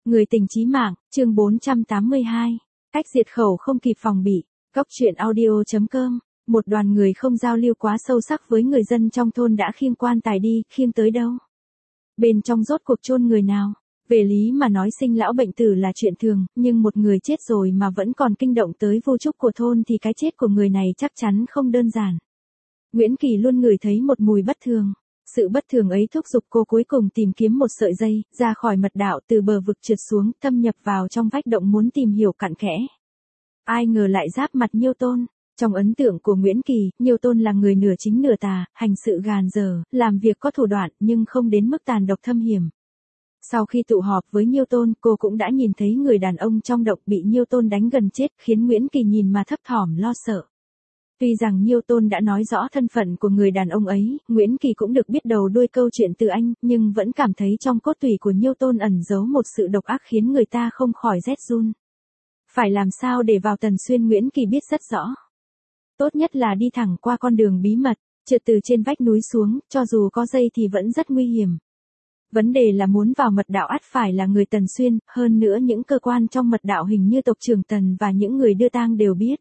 Người tình chí mạng, chương 482. Cách diệt khẩu không kịp phòng bị. Góc truyện audio.com. Một đoàn người không giao lưu quá sâu sắc với người dân trong thôn đã khiêng quan tài đi, khiêng tới đâu? Bên trong rốt cuộc chôn người nào? Về lý mà nói sinh lão bệnh tử là chuyện thường, nhưng một người chết rồi mà vẫn còn kinh động tới vu trúc của thôn thì cái chết của người này chắc chắn không đơn giản. Nguyễn Kỳ luôn ngửi thấy một mùi bất thường. Sự bất thường ấy thúc giục cô cuối cùng tìm kiếm một sợi dây, ra khỏi mật đạo từ bờ vực trượt xuống, thâm nhập vào trong vách động muốn tìm hiểu cặn kẽ. Ai ngờ lại giáp mặt Nhiêu Tôn. Trong ấn tượng của Nguyễn Kỳ, Nhiêu Tôn là người nửa chính nửa tà, hành sự gàn dở, làm việc có thủ đoạn nhưng không đến mức tàn độc thâm hiểm. Sau khi tụ họp với Nhiêu Tôn, cô cũng đã nhìn thấy người đàn ông trong động bị Nhiêu Tôn đánh gần chết, khiến Nguyễn Kỳ nhìn mà thấp thỏm lo sợ. Tuy rằng Nhiêu Tôn đã nói rõ thân phận của người đàn ông ấy, Nguyễn Kỳ cũng được biết đầu đuôi câu chuyện từ anh, nhưng vẫn cảm thấy trong cốt tủy của Nhiêu Tôn ẩn giấu một sự độc ác khiến người ta không khỏi rét run. Phải làm sao để vào Tần Xuyên Nguyễn Kỳ biết rất rõ. Tốt nhất là đi thẳng qua con đường bí mật, trượt từ trên vách núi xuống, cho dù có dây thì vẫn rất nguy hiểm. Vấn đề là muốn vào mật đạo ắt phải là người Tần Xuyên, hơn nữa những cơ quan trong mật đạo hình như tộc trưởng Tần và những người đưa tang đều biết.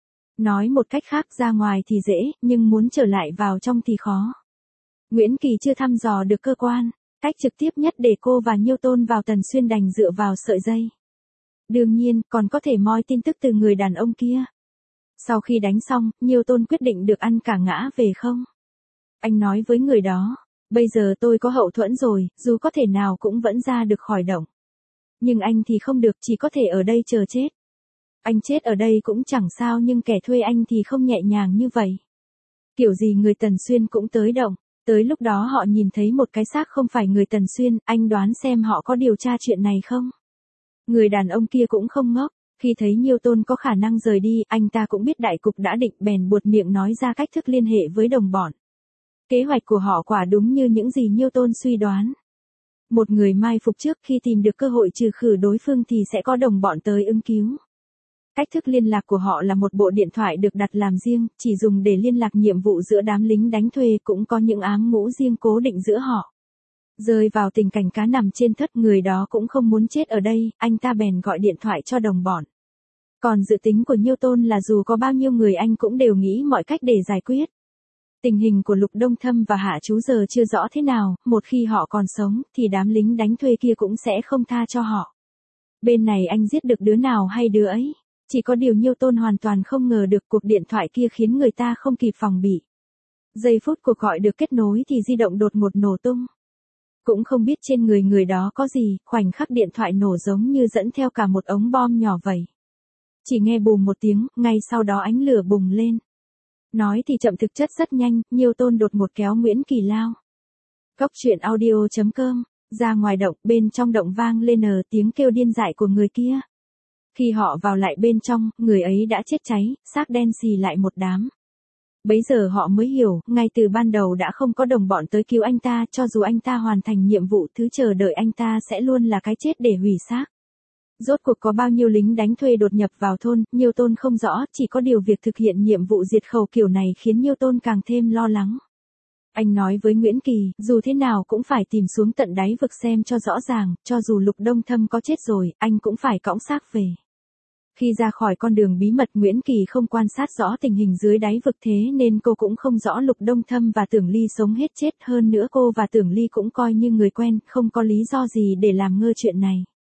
Nói một cách khác, ra ngoài thì dễ, nhưng muốn trở lại vào trong thì khó. Nguyễn Kỳ chưa thăm dò được cơ quan, cách trực tiếp nhất để cô và Nhiêu Tôn vào Tần Xuyên đành dựa vào sợi dây. Đương nhiên, còn có thể moi tin tức từ người đàn ông kia. Sau khi đánh xong, Nhiêu Tôn quyết định được ăn cả ngã về không. Anh nói với người đó, bây giờ tôi có hậu thuẫn rồi, dù có thể nào cũng vẫn ra được khỏi động. Nhưng anh thì không được, chỉ có thể ở đây chờ chết. Anh chết ở đây cũng chẳng sao, nhưng kẻ thuê anh thì không nhẹ nhàng như vậy. Kiểu gì người Tần Xuyên cũng tới động, tới lúc đó họ nhìn thấy một cái xác không phải người Tần Xuyên, anh đoán xem họ có điều tra chuyện này không? Người đàn ông kia cũng không ngốc, khi thấy Nhiêu Tôn có khả năng rời đi, anh ta cũng biết đại cục đã định, bèn buột miệng nói ra cách thức liên hệ với đồng bọn. Kế hoạch của họ quả đúng như những gì Nhiêu Tôn suy đoán. Một người mai phục trước, khi tìm được cơ hội trừ khử đối phương thì sẽ có đồng bọn tới ứng cứu. Cách thức liên lạc của họ là một bộ điện thoại được đặt làm riêng, chỉ dùng để liên lạc nhiệm vụ giữa đám lính đánh thuê, cũng có những ám ngũ riêng cố định giữa họ. Rơi vào tình cảnh cá nằm trên thớt, người đó cũng không muốn chết ở đây, anh ta bèn gọi điện thoại cho đồng bọn. Còn dự tính của Nhiêu Tôn là dù có bao nhiêu người anh cũng đều nghĩ mọi cách để giải quyết. Tình hình của Lục Đông Thâm và Hạ Chú giờ chưa rõ thế nào, một khi họ còn sống, thì đám lính đánh thuê kia cũng sẽ không tha cho họ. Bên này anh giết được đứa nào hay đứa ấy. Chỉ có điều Nhiêu Tôn hoàn toàn không ngờ được cuộc điện thoại kia khiến người ta không kịp phòng bị. Giây phút cuộc gọi được kết nối thì di động đột ngột nổ tung. Cũng không biết trên người đó có gì, khoảnh khắc điện thoại nổ giống như dẫn theo cả một ống bom nhỏ vậy. Chỉ nghe bùm một tiếng, ngay sau đó ánh lửa bùng lên. Nói thì chậm thực chất rất nhanh, Nhiêu Tôn đột ngột kéo Nguyễn Kỳ lao. Góc truyện audio.com. Ra ngoài động, bên trong động vang lên tiếng kêu điên dại của người kia. Khi họ vào lại bên trong, người ấy đã chết cháy, xác đen xì lại một đám. Bấy giờ họ mới hiểu, ngay từ ban đầu đã không có đồng bọn tới cứu anh ta, cho dù anh ta hoàn thành nhiệm vụ, thứ chờ đợi anh ta sẽ luôn là cái chết để hủy xác. Rốt cuộc có bao nhiêu lính đánh thuê đột nhập vào thôn, Nhiêu Tôn không rõ, chỉ có điều việc thực hiện nhiệm vụ diệt khẩu kiểu này khiến Nhiêu Tôn càng thêm lo lắng. Anh nói với Nguyễn Kỳ, dù thế nào cũng phải tìm xuống tận đáy vực xem cho rõ ràng, cho dù Lục Đông Thâm có chết rồi, anh cũng phải cõng xác về. Khi ra khỏi con đường bí mật, Nguyễn Kỳ không quan sát rõ tình hình dưới đáy vực, thế nên cô cũng không rõ Lục Đông Thâm và Tưởng Ly sống hết chết, hơn nữa cô và Tưởng Ly cũng coi như người quen, không có lý do gì để làm ngơ chuyện này.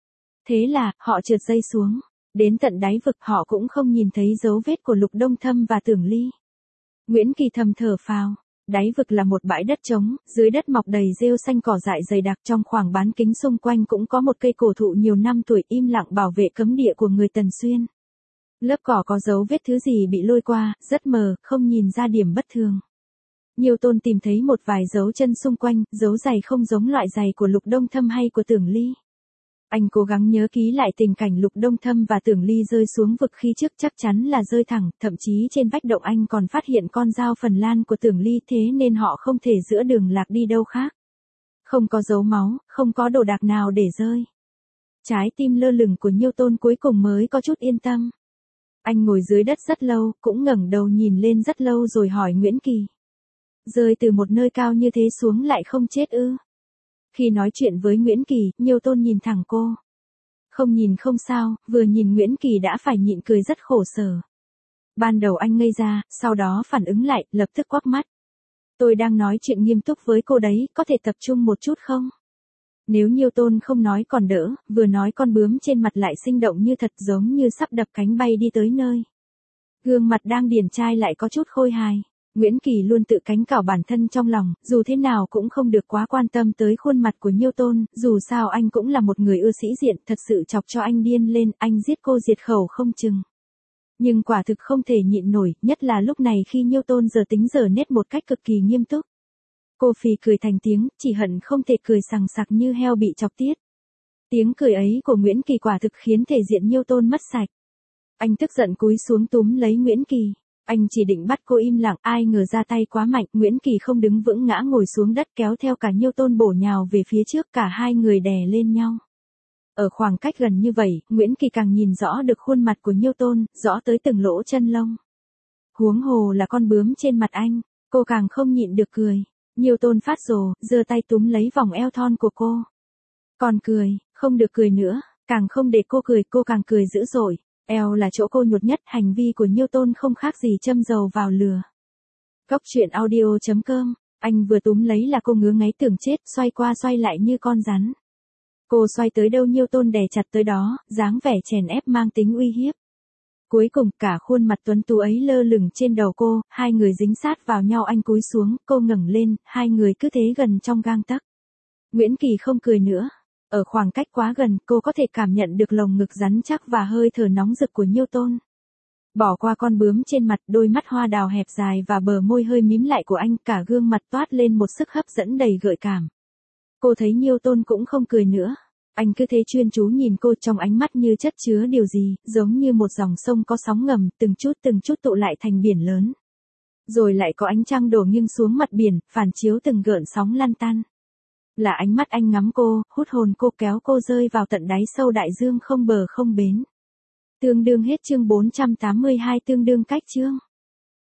Thế là, họ trượt dây xuống, đến tận đáy vực họ cũng không nhìn thấy dấu vết của Lục Đông Thâm và Tưởng Ly. Nguyễn Kỳ thầm thở phào. Đáy vực là một bãi đất trống, dưới đất mọc đầy rêu xanh cỏ dại dày đặc, trong khoảng bán kính xung quanh cũng có một cây cổ thụ nhiều năm tuổi im lặng bảo vệ cấm địa của người Tần Xuyên. Lớp cỏ có dấu vết thứ gì bị lôi qua, rất mờ, không nhìn ra điểm bất thường. Nhiêu Tôn tìm thấy một vài dấu chân xung quanh, dấu giày không giống loại giày của Lục Đông Thâm hay của Tưởng Ly. Anh cố gắng nhớ ký lại tình cảnh Lục Đông Thâm và Tưởng Ly rơi xuống vực khi trước, chắc chắn là rơi thẳng, thậm chí trên vách động anh còn phát hiện con dao Phần Lan của Tưởng Ly, thế nên họ không thể giữa đường lạc đi đâu khác. Không có dấu máu, không có đồ đạc nào để rơi. Trái tim lơ lửng của Nhiêu Tôn cuối cùng mới có chút yên tâm. Anh ngồi dưới đất rất lâu, cũng ngẩng đầu nhìn lên rất lâu rồi hỏi Nguyễn Kỳ. Rơi từ một nơi cao như thế xuống lại không chết ư? Khi nói chuyện với Nguyễn Kỳ, Nhiêu Tôn nhìn thẳng cô. Không nhìn không sao, vừa nhìn Nguyễn Kỳ đã phải nhịn cười rất khổ sở. Ban đầu anh ngây ra, sau đó phản ứng lại, lập tức quắc mắt. Tôi đang nói chuyện nghiêm túc với cô đấy, có thể tập trung một chút không? Nếu Newton không nói còn đỡ, vừa nói con bướm trên mặt lại sinh động như thật, giống như sắp đập cánh bay đi tới nơi. Gương mặt đang điển trai lại có chút khôi hài. Nguyễn Kỳ luôn tự cánh cảo bản thân trong lòng, dù thế nào cũng không được quá quan tâm tới khuôn mặt của Newton, dù sao anh cũng là một người ưa sĩ diện, thật sự chọc cho anh điên lên, anh giết cô diệt khẩu không chừng. Nhưng quả thực không thể nhịn nổi, nhất là lúc này khi Newton giờ tính giờ nết một cách cực kỳ nghiêm túc. Cô phì cười thành tiếng, chỉ hận không thể cười sằng sặc như heo bị chọc tiết. Tiếng cười ấy của Nguyễn Kỳ quả thực khiến thể diện Newton mất sạch. Anh tức giận cúi xuống túm lấy Nguyễn Kỳ. Anh chỉ định bắt cô im lặng, ai ngờ ra tay quá mạnh, Nguyễn Kỳ không đứng vững ngã ngồi xuống đất, kéo theo cả Newton bổ nhào về phía trước, cả hai người đè lên nhau. Ở khoảng cách gần như vậy, Nguyễn Kỳ càng nhìn rõ được khuôn mặt của Newton, rõ tới từng lỗ chân lông. Huống hồ là con bướm trên mặt anh, cô càng không nhịn được cười. Newton phát rồ, giơ tay túm lấy vòng eo thon của cô. Còn cười, không được cười nữa, càng không để cô càng cười dữ dội. Eo là chỗ cô nhột nhất, hành vi của Newton không khác gì châm dầu vào lửa. Góc truyện audio.com, anh vừa túm lấy là cô ngứa ngáy tưởng chết, xoay qua xoay lại như con rắn. Cô xoay tới đâu Newton đè chặt tới đó, dáng vẻ chèn ép mang tính uy hiếp. Cuối cùng cả khuôn mặt tuấn tú ấy lơ lửng trên đầu cô, hai người dính sát vào nhau, anh cúi xuống, cô ngẩng lên, hai người cứ thế gần trong gang tấc. Nguyễn Kỳ không cười nữa. Ở khoảng cách quá gần, cô có thể cảm nhận được lồng ngực rắn chắc và hơi thở nóng rực của Newton. Bỏ qua con bướm trên mặt, đôi mắt hoa đào hẹp dài và bờ môi hơi mím lại của anh, cả gương mặt toát lên một sức hấp dẫn đầy gợi cảm. Cô thấy Newton cũng không cười nữa. Anh cứ thế chuyên chú nhìn cô, trong ánh mắt như chất chứa điều gì, giống như một dòng sông có sóng ngầm, từng chút tụ lại thành biển lớn. Rồi lại có ánh trăng đổ nghiêng xuống mặt biển, phản chiếu từng gợn sóng lăn tăn. Là ánh mắt anh ngắm cô, hút hồn cô, kéo cô rơi vào tận đáy sâu đại dương không bờ không bến. Tương đương hết chương 482, tương đương cách chương.